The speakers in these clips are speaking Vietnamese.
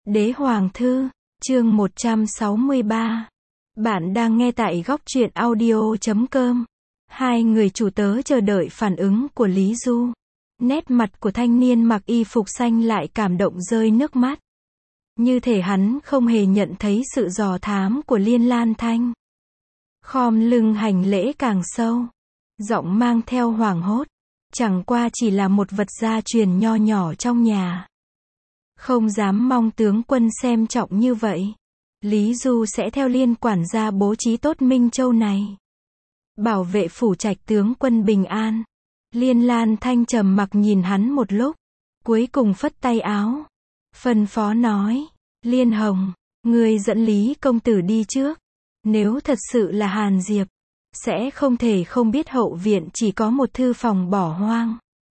Đế Hoàng Thư, chương 163. Bạn đang nghe tại góc truyện audio.com. Hai người chủ tớ chờ đợi phản ứng của Lý Du. Nét mặt của thanh niên mặc y phục xanh lại cảm động rơi nước mắt. Như thể hắn không hề nhận thấy sự dò thám của Liên Lan Thanh. Khom lưng hành lễ càng sâu. Giọng mang theo hoảng hốt. Chẳng qua chỉ là một vật gia truyền nho nhỏ trong nhà. Không dám mong tướng quân xem trọng như vậy. Lý Du sẽ theo Liên quản gia bố trí tốt Minh Châu này. Bảo vệ phủ trạch tướng quân bình an. Liên Lan Thanh trầm mặc nhìn hắn một lúc. Cuối cùng phất tay áo. Phân phó nói. Liên Hồng, ngươi dẫn Lý công tử đi trước. Nếu thật sự là Hàn Diệp, sẽ không thể không biết hậu viện chỉ có một thư phòng bỏ hoang.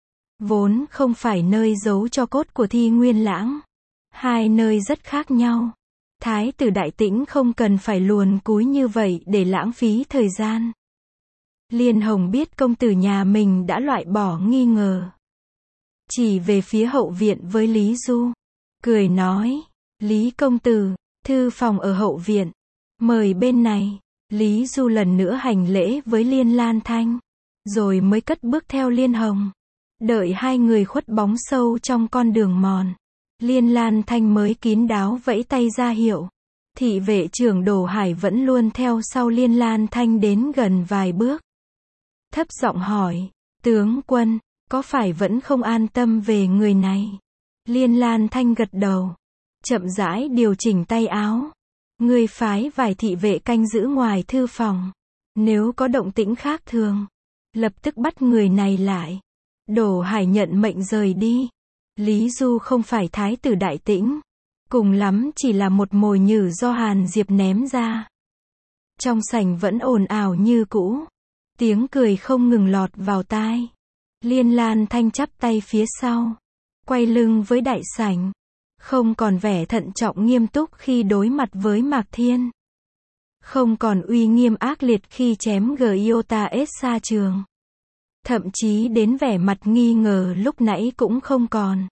Vốn không phải nơi giấu cho cốt của Thi Nguyên Lãng. Hai nơi rất khác nhau. Thái tử Đại Tĩnh không cần phải luồn cúi như vậy để lãng phí thời gian. Liên Hồng biết công tử nhà mình đã loại bỏ nghi ngờ. Chỉ về phía hậu viện với Lý Du. Cười nói, Lý công tử, thư phòng ở hậu viện. Mời bên này. Lý Du lần nữa hành lễ với Liên Lan Thanh. Rồi mới cất bước theo Liên Hồng. Đợi hai người khuất bóng sâu trong con đường mòn. Liên Lan Thanh mới kín đáo vẫy tay ra hiệu. Thị vệ trưởng Đồ Hải vẫn luôn theo sau Liên Lan Thanh đến gần vài bước. Thấp giọng hỏi, tướng quân, có phải vẫn không an tâm về người này? Liên Lan Thanh gật đầu. Chậm rãi điều chỉnh tay áo. Ngươi phái vài thị vệ canh giữ ngoài thư phòng. Nếu có động tĩnh khác thường, lập tức bắt người này lại. Đồ Hải nhận mệnh rời đi. Lý Du không phải Thái tử Đại Tĩnh. Cùng lắm chỉ là một mồi nhử do Hàn Diệp ném ra. Trong sảnh vẫn ồn ào như cũ. Tiếng cười không ngừng lọt vào tai. Liên Lan Thanh chắp tay phía sau. Quay lưng với đại sảnh. Không còn vẻ thận trọng nghiêm túc khi đối mặt với Mạc Thiên. Không còn uy nghiêm ác liệt khi chém Giota S xa trường. Thậm chí đến vẻ mặt nghi ngờ lúc nãy cũng không còn.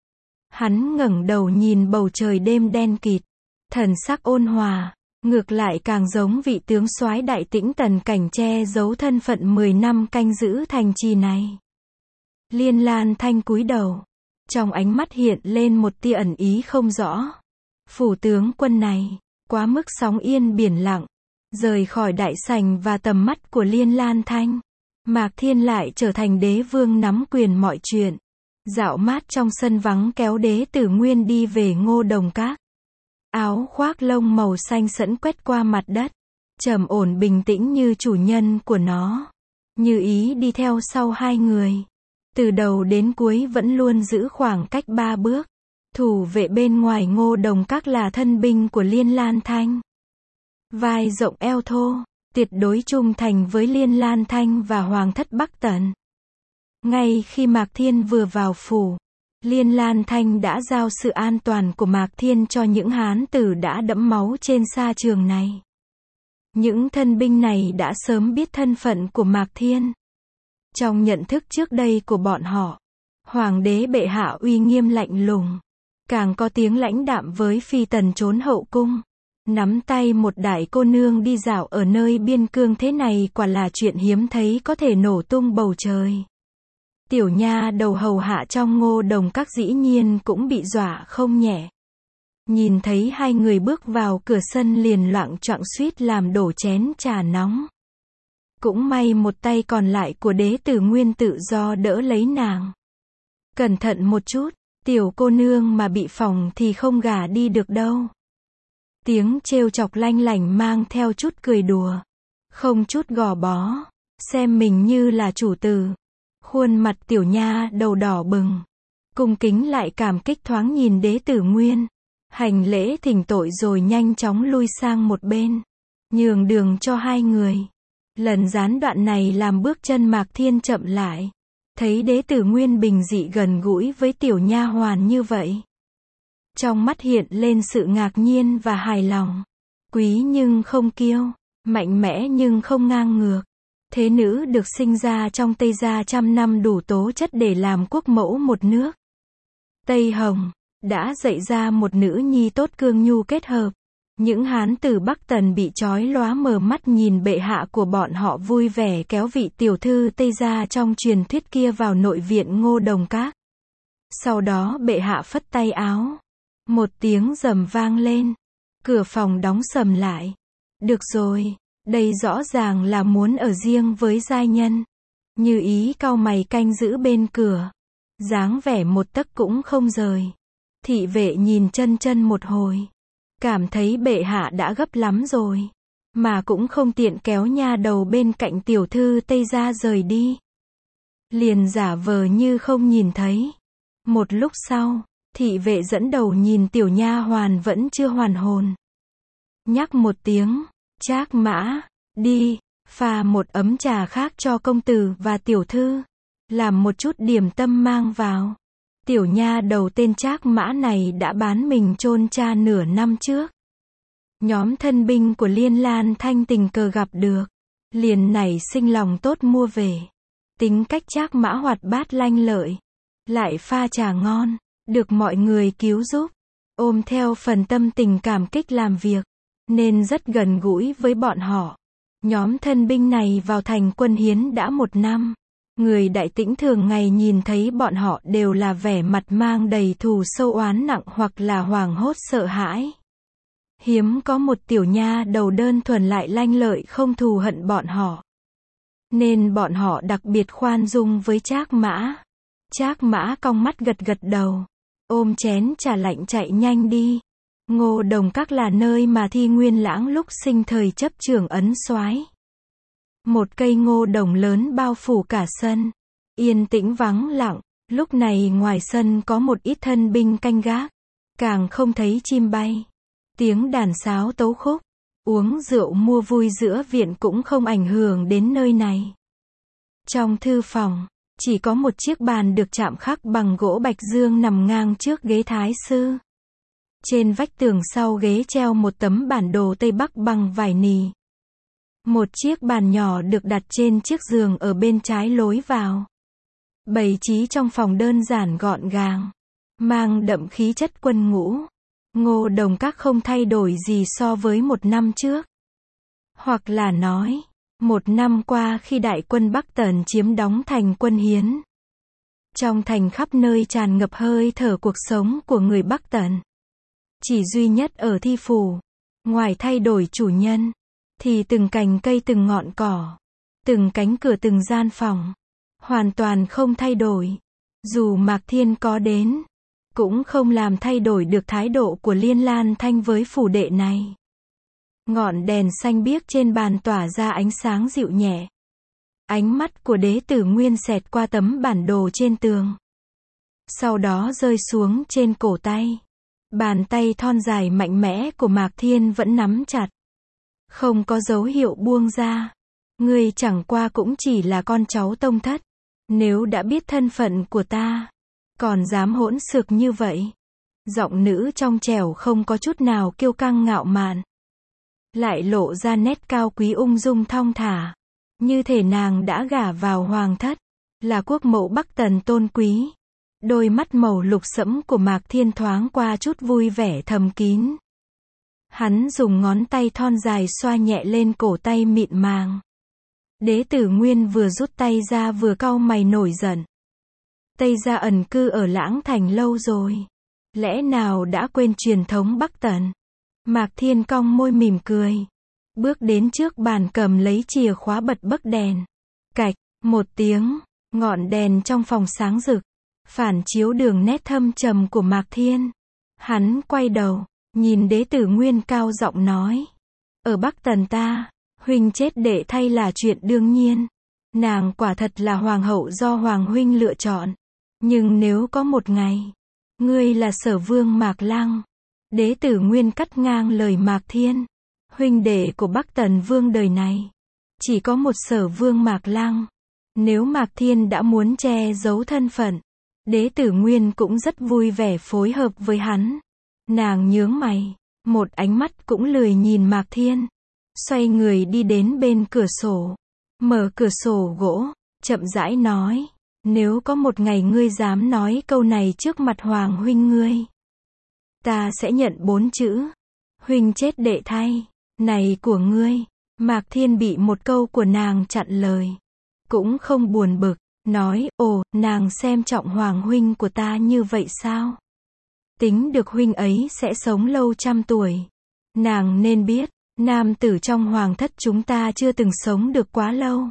Hắn ngẩng đầu nhìn bầu trời đêm đen kịt. Thần sắc ôn hòa. Ngược lại càng giống vị tướng soái Đại Tĩnh Tần Cảnh che giấu thân phận 10 năm canh giữ thành trì này. Liên Lan Thanh cúi đầu. Trong ánh mắt hiện lên một tia ẩn ý không rõ. Phủ tướng quân này, quá mức sóng yên biển lặng. Rời khỏi đại sảnh và tầm mắt của Liên Lan Thanh. Mạc Thiên lại trở thành đế vương nắm quyền mọi chuyện. Dạo mát trong sân vắng kéo đế tử Nguyên đi về Ngô Đồng Các. Áo khoác lông màu xanh sẫm quét qua mặt đất. Trầm ổn bình tĩnh như chủ nhân của nó. Như ý đi theo sau hai người. Từ đầu đến cuối vẫn luôn giữ khoảng cách 3 bước. Thủ vệ bên ngoài Ngô Đồng Các là thân binh của Liên Lan Thanh. Vai rộng eo thô, tuyệt đối trung thành với Liên Lan Thanh và Hoàng thất Bắc Tần. Ngay khi Mạc Thiên vừa vào phủ, Liên Lan Thanh đã giao sự an toàn của Mạc Thiên cho những hán tử đã đẫm máu trên sa trường này. Những thân binh này đã sớm biết thân phận của Mạc Thiên. Trong nhận thức trước đây của bọn họ, Hoàng đế bệ hạ uy nghiêm lạnh lùng, càng có tiếng lãnh đạm với phi tần trốn hậu cung. Nắm tay một đại cô nương đi dạo ở nơi biên cương thế này quả là chuyện hiếm thấy có thể nổ tung bầu trời. Tiểu nha đầu hầu hạ trong Ngô Đồng Các dĩ nhiên cũng bị dọa không nhẹ. Nhìn thấy hai người bước vào cửa sân liền loạng choạng suýt làm đổ chén trà nóng. Cũng may một tay còn lại của đế tử Nguyên tự do đỡ lấy nàng. Cẩn thận một chút, tiểu cô nương mà bị phỏng thì không gả đi được đâu. Tiếng trêu chọc lanh lảnh mang theo chút cười đùa. Không chút gò bó. Xem mình như là chủ tử. Khuôn mặt tiểu nha đầu đỏ bừng. Cung kính lại cảm kích thoáng nhìn đế tử Nguyên. Hành lễ thỉnh tội rồi nhanh chóng lui sang một bên. Nhường đường cho hai người. Lần gián đoạn này làm bước chân Mạc Thiên chậm lại. Thấy đế tử Nguyên bình dị gần gũi với tiểu nha hoàn như vậy. Trong mắt hiện lên sự ngạc nhiên và hài lòng. Quý nhưng không kiêu, mạnh mẽ nhưng không ngang ngược. Thế nữ được sinh ra trong Tây Gia trăm năm đủ tố chất để làm quốc mẫu một nước. Tây Hồng, đã dạy ra một nữ nhi tốt cương nhu kết hợp. Những hán tử Bắc Tần bị chói lóa mờ mắt nhìn bệ hạ của bọn họ vui vẻ kéo vị tiểu thư Tây gia trong truyền thuyết kia vào nội viện Ngô Đồng Các. Sau đó bệ hạ phất tay áo. Một tiếng rầm vang lên. Cửa phòng đóng sầm lại. Được rồi, đây rõ ràng là muốn ở riêng với giai nhân. Như Ý cau mày canh giữ bên cửa. Dáng vẻ một tấc cũng không rời. Thị vệ nhìn chân chân một hồi. Cảm thấy bệ hạ đã gấp lắm rồi. Mà cũng không tiện kéo nha đầu bên cạnh tiểu thư Tây gia rời đi. Liền giả vờ như không nhìn thấy. Một lúc sau, thị vệ dẫn đầu nhìn tiểu nha hoàn vẫn chưa hoàn hồn. Nhắc một tiếng, Trác Mã, đi, pha một ấm trà khác cho công tử và tiểu thư. Làm một chút điểm tâm mang vào. Tiểu nha đầu tên Trác Mã này đã bán mình chôn cha nửa năm trước. Nhóm thân binh của Liên Lan Thanh tình cờ gặp được. Liền nảy sinh lòng tốt mua về. Tính cách Trác Mã hoạt bát lanh lợi. Lại pha trà ngon. Được mọi người cứu giúp. Ôm theo phần tâm tình cảm kích làm việc. Nên rất gần gũi với bọn họ. Nhóm thân binh này vào thành quân hiến đã 1 năm. Người Đại Tĩnh thường ngày nhìn thấy bọn họ đều là vẻ mặt mang đầy thù sâu oán nặng hoặc là hoảng hốt sợ hãi. Hiếm có một tiểu nha đầu đơn thuần lại lanh lợi không thù hận bọn họ. Nên bọn họ đặc biệt khoan dung với Trác Mã. Trác Mã cong mắt gật gật đầu. Ôm chén trà lạnh chạy nhanh đi. Ngô Đồng Các là nơi mà Thi Nguyên Lãng lúc sinh thời chấp trưởng ấn soái. Một cây ngô đồng lớn bao phủ cả sân. Yên tĩnh vắng lặng. Lúc này ngoài sân có một ít thân binh canh gác. Càng không thấy chim bay. Tiếng đàn sáo tấu khúc. Uống rượu mua vui giữa viện cũng không ảnh hưởng đến nơi này. Trong thư phòng, chỉ có một chiếc bàn được chạm khắc bằng gỗ bạch dương nằm ngang trước ghế thái sư. Trên vách tường sau ghế treo một tấm bản đồ Tây Bắc bằng vải nì. Một chiếc bàn nhỏ được đặt trên chiếc giường ở bên trái lối vào. Bày trí trong phòng đơn giản gọn gàng. Mang đậm khí chất quân ngũ. Ngô Đồng Các không thay đổi gì so với 1 năm trước. Hoặc là nói, 1 năm qua khi đại quân Bắc Tần chiếm đóng thành Quân Hiến. Trong thành khắp nơi tràn ngập hơi thở cuộc sống của người Bắc Tần. Chỉ duy nhất ở Thi Phủ, ngoài thay đổi chủ nhân, thì từng cành cây từng ngọn cỏ, từng cánh cửa từng gian phòng, hoàn toàn không thay đổi. Dù Mạc Thiên có đến, cũng không làm thay đổi được thái độ của Liên Lan Thanh với phủ đệ này. Ngọn đèn xanh biếc trên bàn tỏa ra ánh sáng dịu nhẹ. Ánh mắt của Đế Tử Nguyên xẹt qua tấm bản đồ trên tường. Sau đó rơi xuống trên cổ tay. Bàn tay thon dài mạnh mẽ của Mạc Thiên vẫn nắm chặt. Không có dấu hiệu buông ra. Ngươi chẳng qua cũng chỉ là con cháu tông thất. Nếu đã biết thân phận của ta, còn dám hỗn xược như vậy. Giọng nữ trong trẻo không có chút nào kiêu căng ngạo mạn. Lại lộ ra nét cao quý ung dung thong thả. Như thể nàng đã gả vào hoàng thất. Là quốc mẫu Bắc Tần tôn quý. Đôi mắt màu lục sẫm của Mạc Thiên thoáng qua chút vui vẻ thầm kín. Hắn dùng ngón tay thon dài xoa nhẹ lên cổ tay mịn màng. Đế Tử Nguyên vừa rút tay ra vừa cau mày nổi giận. Tây gia ẩn cư ở Lãng Thành lâu rồi. Lẽ nào đã quên truyền thống Bắc Tần? Mạc Thiên cong môi mỉm cười. Bước đến trước bàn cầm lấy chìa khóa bật bấc đèn. Cạch, một tiếng, ngọn đèn trong phòng sáng rực. Phản chiếu đường nét thâm trầm của Mạc Thiên. Hắn quay đầu, nhìn Đế Tử Nguyên cao giọng nói. Ở Bắc Tần ta, huynh chết để thay là chuyện đương nhiên. Nàng quả thật là hoàng hậu do hoàng huynh lựa chọn. Nhưng nếu có một ngày, ngươi là Sở Vương Mạc Lăng. Đế Tử Nguyên cắt ngang lời Mạc Thiên. Huynh đệ của Bắc Tần Vương đời này, chỉ có một Sở Vương Mạc Lăng. Nếu Mạc Thiên đã muốn che giấu thân phận, Đế Tử Nguyên cũng rất vui vẻ phối hợp với hắn. Nàng nhướng mày, một ánh mắt cũng lười nhìn Mạc Thiên. Xoay người đi đến bên cửa sổ. Mở cửa sổ gỗ, chậm rãi nói. Nếu có một ngày ngươi dám nói câu này trước mặt hoàng huynh ngươi, Ta sẽ nhận 4 chữ. Huynh chết đệ thay. Này của ngươi. Mạc Thiên bị một câu của nàng chặn lời. Cũng không buồn bực. Nói, ồ, nàng xem trọng Hoàng huynh của ta như vậy sao? Tính được huynh ấy sẽ sống lâu trăm tuổi. Nàng nên biết, nam tử trong hoàng thất chúng ta chưa từng sống được quá lâu.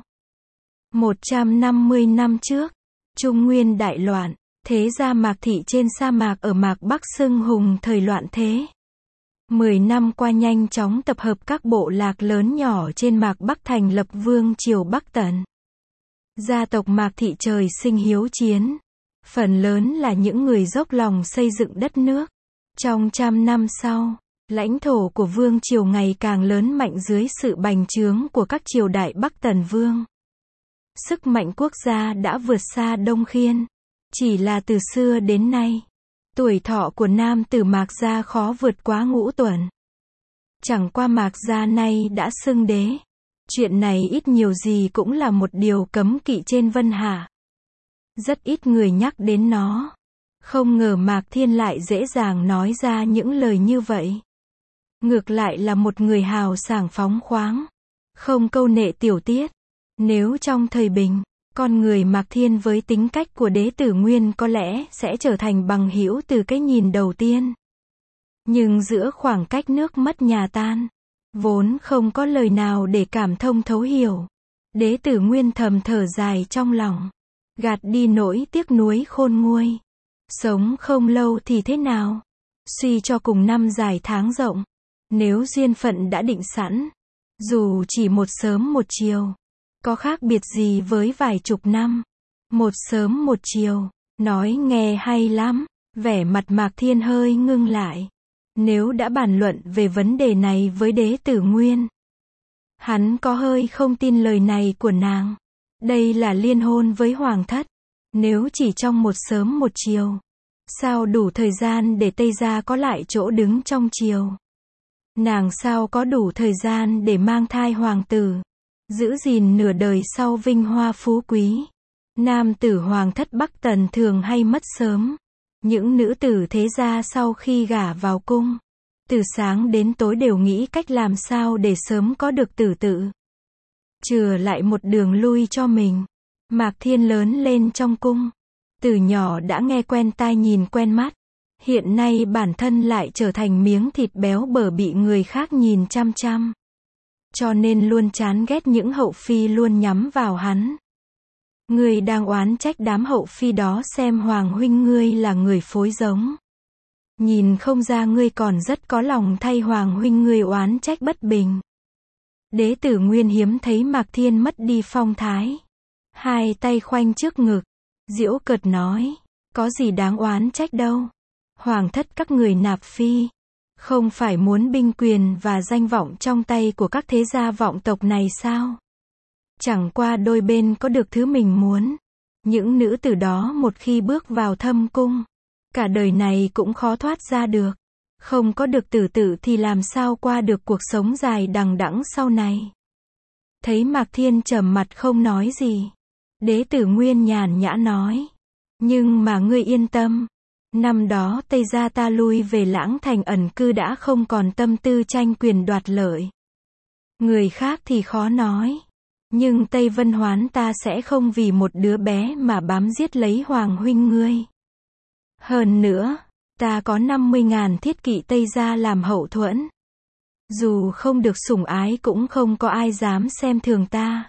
150 năm trước, Trung Nguyên đại loạn, thế gia Mạc thị trên sa mạc ở Mạc Bắc xưng hùng thời loạn thế. 10 năm qua nhanh chóng tập hợp các bộ lạc lớn nhỏ trên Mạc Bắc thành lập vương triều Bắc Tần. Gia tộc Mạc thị trời sinh hiếu chiến. Phần lớn là những người dốc lòng xây dựng đất nước. Trong trăm năm sau, lãnh thổ của vương triều ngày càng lớn mạnh dưới sự bành trướng của các triều đại Bắc Tần Vương. Sức mạnh quốc gia đã vượt xa Đông Khiên. Chỉ là từ xưa đến nay, tuổi thọ của nam tử Mạc gia khó vượt quá ngũ tuần. Chẳng qua Mạc gia nay đã xưng đế. Chuyện này ít nhiều gì cũng là một điều cấm kỵ trên Vân Hà. Rất ít người nhắc đến nó. Không ngờ Mạc Thiên lại dễ dàng nói ra những lời như vậy. Ngược lại là một người hào sảng phóng khoáng. Không câu nệ tiểu tiết. Nếu trong thời bình, con người Mạc Thiên với tính cách của Đế Tử Nguyên có lẽ sẽ trở thành bằng hữu từ cái nhìn đầu tiên. Nhưng giữa khoảng cách nước mất nhà tan, vốn không có lời nào để cảm thông thấu hiểu. Đế Tử Nguyên thầm thở dài trong lòng. Gạt đi nỗi tiếc nuối khôn nguôi. Sống không lâu thì thế nào? Suy cho cùng năm dài tháng rộng. Nếu duyên phận đã định sẵn, dù chỉ một sớm một chiều, có khác biệt gì với vài chục năm? Một sớm một chiều, nói nghe hay lắm. Vẻ mặt Mạc Thiên hơi ngưng lại. Nếu đã bàn luận về vấn đề này với Đế Tử Nguyên, hắn có hơi không tin lời này của nàng. Đây là liên hôn với hoàng thất. Nếu chỉ trong một sớm một chiều, sao đủ thời gian để Tây gia có lại chỗ đứng trong triều? Nàng sao có đủ thời gian để mang thai hoàng tử, giữ gìn nửa đời sau vinh hoa phú quý? Nam tử hoàng thất Bắc Tần thường hay mất sớm. Những nữ tử thế gia sau khi gả vào cung, từ sáng đến tối đều nghĩ cách làm sao để sớm có được tử tự, chừa lại một đường lui cho mình. Mạc Thiên lớn lên trong cung, từ nhỏ đã nghe quen tai nhìn quen mắt. Hiện nay bản thân lại trở thành miếng thịt béo bở bị người khác nhìn chăm chăm. Cho nên luôn chán ghét những hậu phi luôn nhắm vào hắn. Ngươi đang oán trách đám hậu phi đó xem Hoàng huynh ngươi là người phối giống. Nhìn không ra ngươi còn rất có lòng thay Hoàng huynh ngươi oán trách bất bình. Đế Tử Nguyên hiếm thấy Mạc Thiên mất đi phong thái. Hai tay khoanh trước ngực, giễu cợt nói, có gì đáng oán trách đâu. Hoàng thất các người nạp phi, không phải muốn binh quyền và danh vọng trong tay của các thế gia vọng tộc này sao? Chẳng qua đôi bên có được thứ mình muốn. Những nữ tử đó một khi bước vào thâm cung, cả đời này cũng khó thoát ra được. Không có được tử tự thì làm sao qua được cuộc sống dài đằng đẵng sau này. Thấy Mạc Thiên trầm mặt không nói gì, Đế Tử Nguyên nhàn nhã nói, nhưng mà ngươi yên tâm, năm đó Tây gia ta lui về Lãng Thành ẩn cư đã không còn tâm tư tranh quyền đoạt lợi. Người khác thì khó nói, nhưng Tây Vân Hoán ta sẽ không vì một đứa bé mà bám giết lấy Hoàng huynh ngươi. Hơn nữa, ta có 50.000 thiết kỵ Tây gia làm hậu thuẫn. Dù không được sủng ái cũng không có ai dám xem thường ta.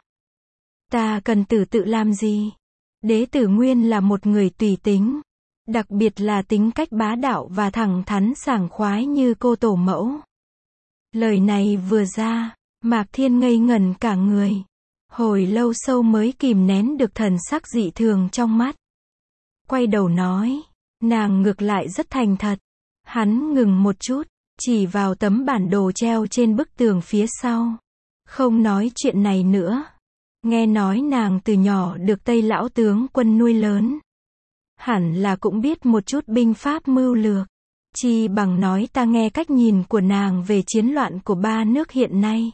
Ta cần tử tự làm gì? Đế Tử Nguyên là một người tùy tính, đặc biệt là tính cách bá đạo và thẳng thắn sảng khoái như cô tổ mẫu. Lời này vừa ra, Mạc Thiên ngây ngẩn cả người. Hồi lâu sâu mới kìm nén được thần sắc dị thường trong mắt. Quay đầu nói, nàng ngược lại rất thành thật. Hắn ngừng một chút, chỉ vào tấm bản đồ treo trên bức tường phía sau. Không nói chuyện này nữa. Nghe nói nàng từ nhỏ được Tây lão tướng quân nuôi lớn. Hẳn là cũng biết một chút binh pháp mưu lược. Chi bằng nói ta nghe cách nhìn của nàng về chiến loạn của ba nước hiện nay.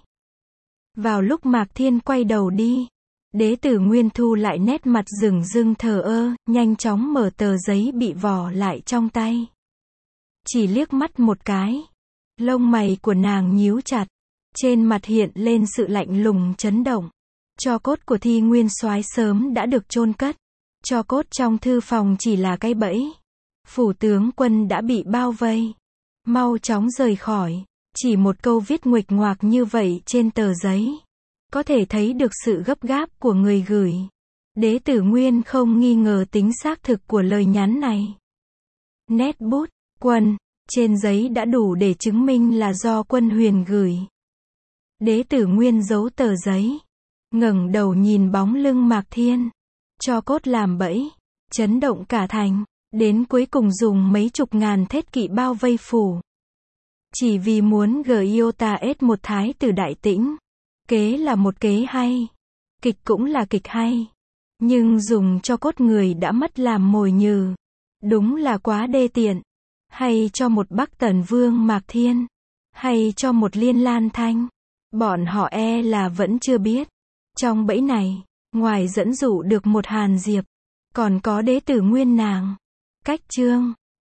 Vào lúc Mạc Thiên quay đầu đi, Đế Tử Nguyên thu lại nét mặt rừng rưng thờ ơ, nhanh chóng mở tờ giấy bị vò lại trong tay. Chỉ liếc mắt một cái. Lông mày của nàng nhíu chặt. Trên mặt hiện lên sự lạnh lùng chấn động. Tro cốt của Thi Nguyên Soái sớm đã được chôn cất. Tro cốt trong thư phòng chỉ là cái bẫy. Phủ tướng quân đã bị bao vây. Mau chóng rời khỏi. Chỉ một câu viết nguệch ngoạc như vậy trên tờ giấy. Có thể thấy được sự gấp gáp của người gửi. Đế tử Nguyên không nghi ngờ tính xác thực của lời nhắn này. Nét bút, Quân, trên giấy đã đủ để chứng minh là do Quân Huyền gửi. Đế tử Nguyên giấu tờ giấy. Ngẩng đầu nhìn bóng lưng Mạc Thiên. Tro cốt làm bẫy. Chấn động cả thành. Đến cuối cùng dùng mấy chục ngàn thiết kỵ bao vây phủ. Chỉ vì muốn Giota ết một thái tử Đại Tĩnh. Kế là một kế hay. Kịch cũng là kịch hay. Nhưng dùng cho cốt người đã mất làm mồi nhử. Đúng là quá đê tiện. Hay cho một Bắc Tần Vương Mạc Thiên. Hay cho một Liên Lan Thanh. Bọn họ là vẫn chưa biết. Trong bẫy này, ngoài dẫn dụ được một Hàn Diệp, còn có đế tử Nguyên nàng. Cách chương